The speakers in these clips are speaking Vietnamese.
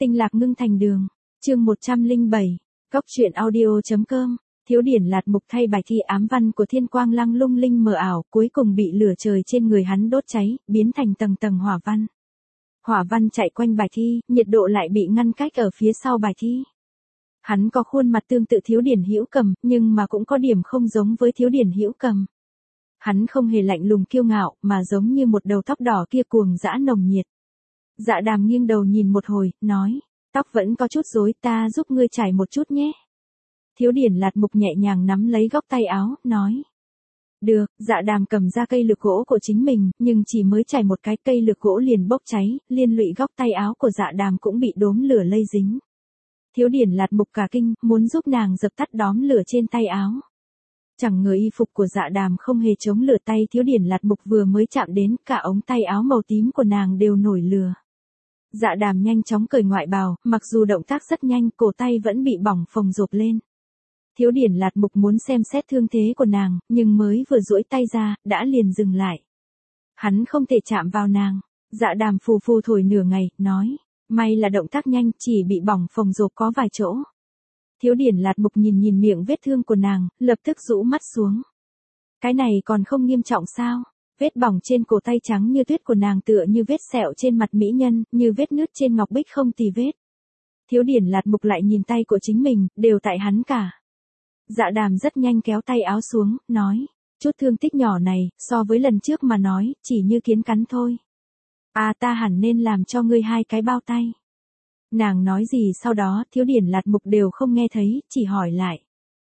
Tinh lạc ngưng thành đường. Chương 107. Góc truyện audio.com. Thiếu điển lạt mục thay bài thi ám văn của Thiên Quang Lăng lung linh mờ ảo, cuối cùng bị lửa trời trên người hắn đốt cháy, biến thành tầng tầng hỏa văn. Hỏa văn chạy quanh bài thi, nhiệt độ lại bị ngăn cách ở phía sau bài thi. Hắn có khuôn mặt tương tự Thiếu Điển Hữu Cầm, nhưng mà cũng có điểm không giống với Thiếu Điển Hữu Cầm. Hắn không hề lạnh lùng kiêu ngạo, mà giống như một đầu tóc đỏ kia cuồng dã nồng nhiệt. Dạ Đàm nghiêng đầu nhìn một hồi, nói, tóc vẫn có chút rối, ta giúp ngươi chải một chút nhé. Thiếu điển lạt mục nhẹ nhàng nắm lấy góc tay áo, nói. Được, Dạ Đàm cầm ra cây lược gỗ của chính mình, nhưng chỉ mới chải một cái cây lược gỗ liền bốc cháy, liên lụy góc tay áo của Dạ Đàm cũng bị đốm lửa lây dính. Thiếu điển lạt mục cả kinh, muốn giúp nàng dập tắt đốm lửa trên tay áo. Chẳng ngờ y phục của Dạ Đàm không hề chống lửa, tay Thiếu điển lạt mục vừa mới chạm đến, cả ống tay áo màu tím của nàng đều nổi lửa. Dạ Đàm nhanh chóng cởi ngoại bào, mặc dù động tác rất nhanh, cổ tay vẫn bị bỏng phồng rộp lên. Thiếu điển lạt mục muốn xem xét thương thế của nàng, nhưng mới vừa duỗi tay ra, đã liền dừng lại. Hắn không thể chạm vào nàng. Dạ Đàm phù phù thổi nửa ngày, nói, may là động tác nhanh, chỉ bị bỏng phồng rộp có vài chỗ. Thiếu điển lạt mục nhìn miệng vết thương của nàng, lập tức rũ mắt xuống. Cái này còn không nghiêm trọng sao? Vết bỏng trên cổ tay trắng như tuyết của nàng tựa như vết sẹo trên mặt mỹ nhân, như vết nứt trên ngọc bích không tì vết. Thiếu điển lạt mục lại nhìn tay của chính mình, đều tại hắn cả. Dạ Đàm rất nhanh kéo tay áo xuống, nói, chút thương tích nhỏ này, so với lần trước mà nói, chỉ như kiến cắn thôi. À, ta hẳn nên làm cho ngươi 2 cái bao tay. Nàng nói gì sau đó, Thiếu điển lạt mục đều không nghe thấy, chỉ hỏi lại.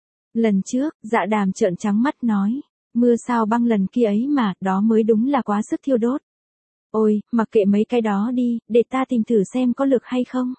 Lần trước, Dạ Đàm trợn trắng mắt nói, mưa sao băng lần kia ấy mà, đó mới đúng là quá sức thiêu đốt. Ôi, mặc kệ mấy cái đó đi, để ta tìm thử xem có lực hay không.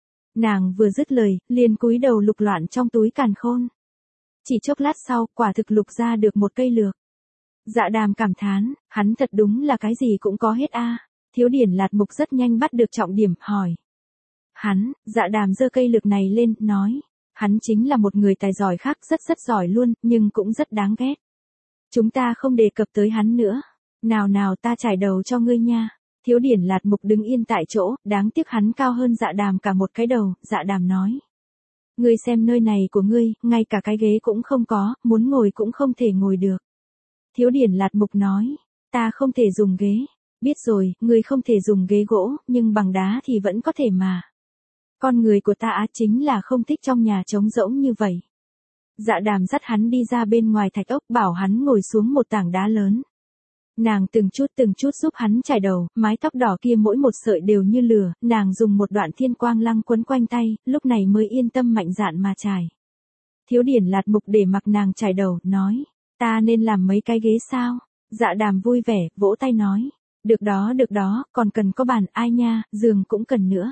Nàng vừa dứt lời, liền cúi đầu lục loạn trong túi càn khôn. Chỉ chốc lát sau, quả thực lục ra được một cây lược. Dạ Đàm cảm thán, hắn thật đúng là cái gì cũng có hết a. Thiếu điển lạt mục rất nhanh bắt được trọng điểm, hỏi. Hắn, Dạ Đàm giơ cây lược này lên, nói. Hắn chính là một người tài giỏi khác, rất giỏi luôn, nhưng cũng rất đáng ghét. Chúng ta không đề cập tới hắn nữa. Nào ta trải đầu cho ngươi nha. Thiếu điển lạt mục đứng yên tại chỗ, đáng tiếc hắn cao hơn Dạ Đàm cả một cái đầu. Dạ Đàm nói. Ngươi xem nơi này của ngươi, ngay cả cái ghế cũng không có, muốn ngồi cũng không thể ngồi được. Thiếu điển lạt mục nói. Ta không thể dùng ghế. Biết rồi, ngươi không thể dùng ghế gỗ, nhưng bằng đá thì vẫn có thể mà. Con người của ta chính là không thích trong nhà trống rỗng như vậy. Dạ Đàm dắt hắn đi ra bên ngoài thạch ốc, bảo hắn ngồi xuống một tảng đá lớn. Nàng từng chút giúp hắn chải đầu, mái tóc đỏ kia mỗi một sợi đều như lửa, nàng dùng một đoạn Thiên Quang Lăng quấn quanh tay, lúc này mới yên tâm mạnh dạn mà chải. Thiếu điển lạt mục để mặc nàng chải đầu, nói, ta nên làm mấy cái ghế sao? Dạ Đàm vui vẻ, vỗ tay nói, được đó, còn cần có bàn, ai nha, giường cũng cần nữa.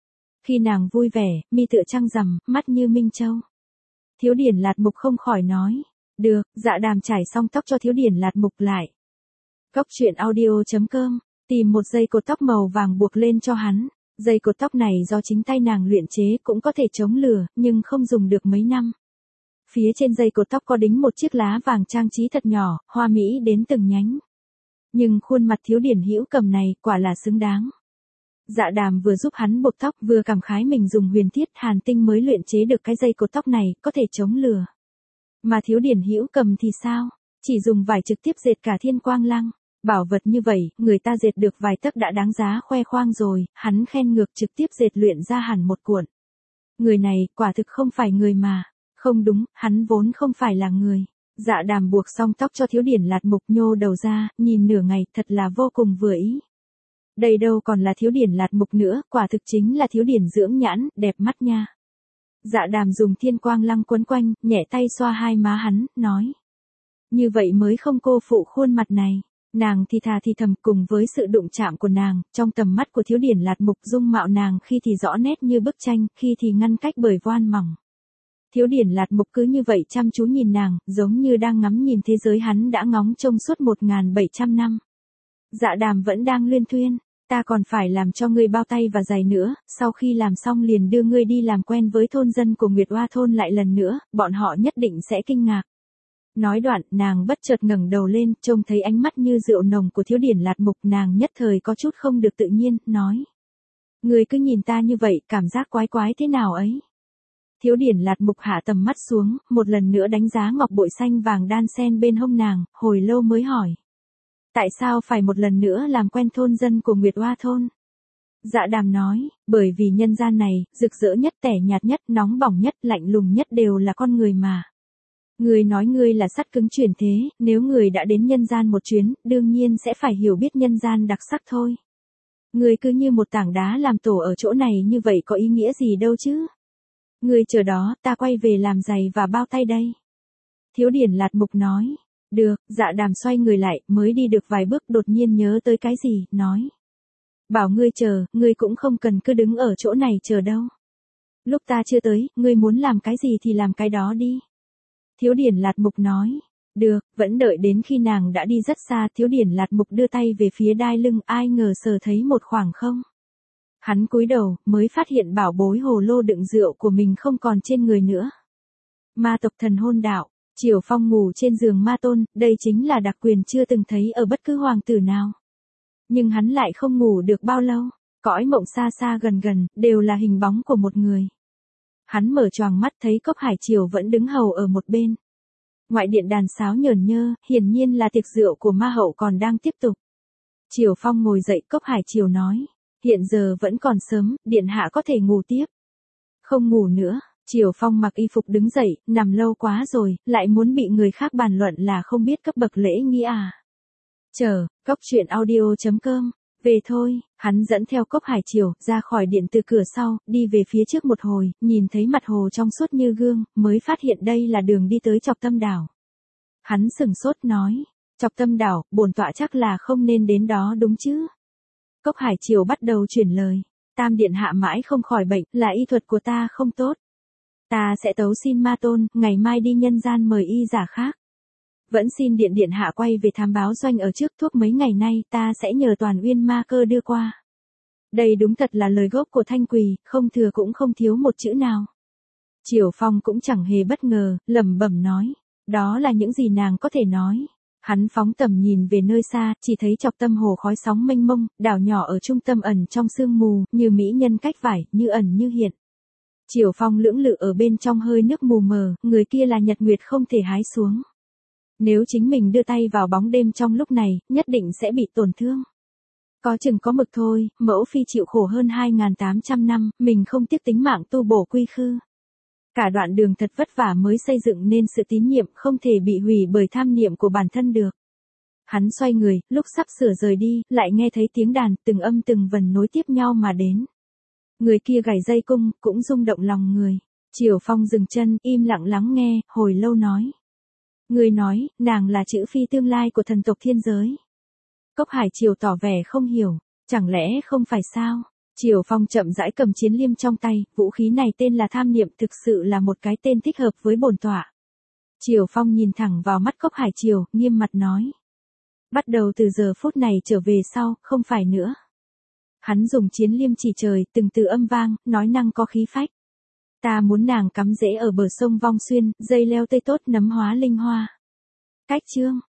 Khi nàng vui vẻ, mi tựa trăng rằm, mắt như minh châu. Thiếu điển lạt mục không khỏi nói, được. Dạ Đàm trải xong tóc cho thiếu điển lạt mục lại. Góc truyện audio.com, tìm một dây cột tóc màu vàng buộc lên cho hắn. Dây cột tóc này do chính tay nàng luyện chế, cũng có thể chống lửa, nhưng không dùng được mấy năm. Phía trên dây cột tóc có đính một chiếc lá vàng trang trí thật nhỏ, hoa mỹ đến từng nhánh. Nhưng khuôn mặt Thiếu điển Hữu Cầm này, quả là xứng đáng. Dạ Đàm vừa giúp hắn buộc tóc, vừa cảm khái mình dùng huyền thiết hàn tinh mới luyện chế được cái dây cột tóc này, có thể chống lửa. Mà Thiếu điển Hữu Cầm thì sao? Chỉ dùng vải trực tiếp dệt cả Thiên Quang Lăng. Bảo vật như vậy, người ta dệt được vài tấc đã đáng giá khoe khoang rồi, hắn khen ngược trực tiếp dệt luyện ra hẳn một cuộn. Người này, quả thực không phải người mà. Không đúng, hắn vốn không phải là người. Dạ Đàm buộc xong tóc cho thiếu điển lạt mục, nhô đầu ra, nhìn nửa ngày, thật là vô cùng vừa ý. Đây đâu còn là thiếu điển lạt mục nữa, quả thực chính là thiếu điển dưỡng nhãn, đẹp mắt nha. Dạ Đàm dùng Thiên Quang Lăng quấn quanh, nhẹ tay xoa hai má hắn, nói. Như vậy mới không cô phụ khuôn mặt này. Nàng thì thà thì thầm, cùng với sự đụng chạm của nàng, trong tầm mắt của thiếu điển lạt mục, dung mạo nàng khi thì rõ nét như bức tranh, khi thì ngăn cách bởi voan mỏng. Thiếu điển lạt mục cứ như vậy chăm chú nhìn nàng, giống như đang ngắm nhìn thế giới hắn đã ngóng trông suốt 1700 năm. Dạ Đàm vẫn đang luyên thuyên, ta còn phải làm cho ngươi bao tay và giày nữa, sau khi làm xong liền đưa ngươi đi làm quen với thôn dân của Nguyệt Oa thôn lại lần nữa, bọn họ nhất định sẽ kinh ngạc. Nói đoạn, nàng bất chợt ngẩng đầu lên, trông thấy ánh mắt như rượu nồng của thiếu điển lạt mục, nàng nhất thời có chút không được tự nhiên, nói. Người cứ nhìn ta như vậy, cảm giác quái quái thế nào ấy? Thiếu Điển Lạt Mục hạ tầm mắt xuống, một lần nữa đánh giá ngọc bội xanh vàng đan sen bên hông nàng, hồi lâu mới hỏi. Tại sao phải một lần nữa làm quen thôn dân của Nguyệt Oa thôn? Dạ Đàm nói, bởi vì nhân gian này, rực rỡ nhất, tẻ nhạt nhất, nóng bỏng nhất, lạnh lùng nhất đều là con người mà. Người nói ngươi là sắt cứng chuyển thế, nếu người đã đến nhân gian một chuyến, đương nhiên sẽ phải hiểu biết nhân gian đặc sắc thôi. Người cứ như một tảng đá làm tổ ở chỗ này như vậy có ý nghĩa gì đâu chứ? Người chờ đó, ta quay về làm giày và bao tay đây. Thiếu Điển Lạt Mục nói. Được, Dạ Đàm xoay người lại, mới đi được vài bước đột nhiên nhớ tới cái gì, nói. Bảo ngươi chờ, ngươi cũng không cần cứ đứng ở chỗ này chờ đâu. Lúc ta chưa tới, ngươi muốn làm cái gì thì làm cái đó đi. Thiếu Điển Lạt Mục nói. Được, vẫn đợi đến khi nàng đã đi rất xa, Thiếu Điển Lạt Mục đưa tay về phía đai lưng, ai ngờ sờ thấy một khoảng không. Hắn cúi đầu, mới phát hiện bảo bối hồ lô đựng rượu của mình không còn trên người nữa. Ma tộc thần hôn đạo, Triều Phong ngủ trên giường ma tôn, đây chính là đặc quyền chưa từng thấy ở bất cứ hoàng tử nào. Nhưng hắn lại không ngủ được bao lâu, cõi mộng xa xa gần gần, đều là hình bóng của một người. Hắn mở choàng mắt thấy Cốc Hải Triều vẫn đứng hầu ở một bên. Ngoại điện đàn sáo nhờn nhơ, hiển nhiên là tiệc rượu của ma hậu còn đang tiếp tục. Triều Phong ngồi dậy, Cốc Hải Triều nói. Hiện giờ vẫn còn sớm, điện hạ có thể ngủ tiếp. Không ngủ nữa, Triều Phong mặc y phục đứng dậy, nằm lâu quá rồi, lại muốn bị người khác bàn luận là không biết cấp bậc lễ nghi à. Chờ, Cốc truyện audio.com, về thôi, hắn dẫn theo Cốc Hải Triều, ra khỏi điện từ cửa sau, đi về phía trước một hồi, nhìn thấy mặt hồ trong suốt như gương, mới phát hiện đây là đường đi tới Chọc Tâm đảo. Hắn sừng sốt nói, Chọc Tâm đảo, bổn tọa chắc là không nên đến đó đúng chứ. Cốc Hải Triều bắt đầu chuyển lời, Tam điện hạ mãi không khỏi bệnh, là y thuật của ta không tốt. Ta sẽ tấu xin ma tôn, ngày mai đi nhân gian mời y giả khác. Vẫn xin điện hạ quay về thám báo doanh ở trước, thuốc mấy ngày nay ta sẽ nhờ Toàn Uyên ma cơ đưa qua. Đây đúng thật là lời gốc của Thanh Quỳ, không thừa cũng không thiếu một chữ nào. Triều Phong cũng chẳng hề bất ngờ, lẩm bẩm nói, đó là những gì nàng có thể nói. Hắn phóng tầm nhìn về nơi xa, chỉ thấy Chọc Tâm hồ khói sóng mênh mông, đảo nhỏ ở trung tâm ẩn trong sương mù, như mỹ nhân cách vải, như ẩn như hiện. Triều Phong lưỡng lự ở bên trong hơi nước mù mờ, người kia là Nhật Nguyệt không thể hái xuống. Nếu chính mình đưa tay vào bóng đêm trong lúc này, nhất định sẽ bị tổn thương. Có chừng có mực thôi, mẫu phi chịu khổ hơn 2.800 năm, mình không tiếc tính mạng tu bổ quy khư. Cả đoạn đường thật vất vả mới xây dựng nên sự tín nhiệm không thể bị hủy bởi tham niệm của bản thân được. Hắn xoay người, lúc sắp sửa rời đi, lại nghe thấy tiếng đàn, từng âm từng vần nối tiếp nhau mà đến. Người kia gảy dây cung, cũng rung động lòng người. Triều Phong dừng chân, im lặng lắng nghe, hồi lâu nói. Người nói, nàng là chữ phi tương lai của thần tộc thiên giới. Cốc Hải Triều tỏ vẻ không hiểu, chẳng lẽ không phải sao? Triều Phong chậm rãi cầm chiến liêm trong tay, vũ khí này tên là tham niệm, thực sự là một cái tên thích hợp với bổn tọa. Triều Phong nhìn thẳng vào mắt Cốc Hải Triều, nghiêm mặt nói. Bắt đầu từ giờ phút này trở về sau, không phải nữa. Hắn dùng chiến liêm chỉ trời, từng từ âm vang, nói năng có khí phách. Ta muốn nàng cắm rễ ở bờ sông Vong Xuyên, dây leo tây tốt nấm hóa linh hoa. Cách chương.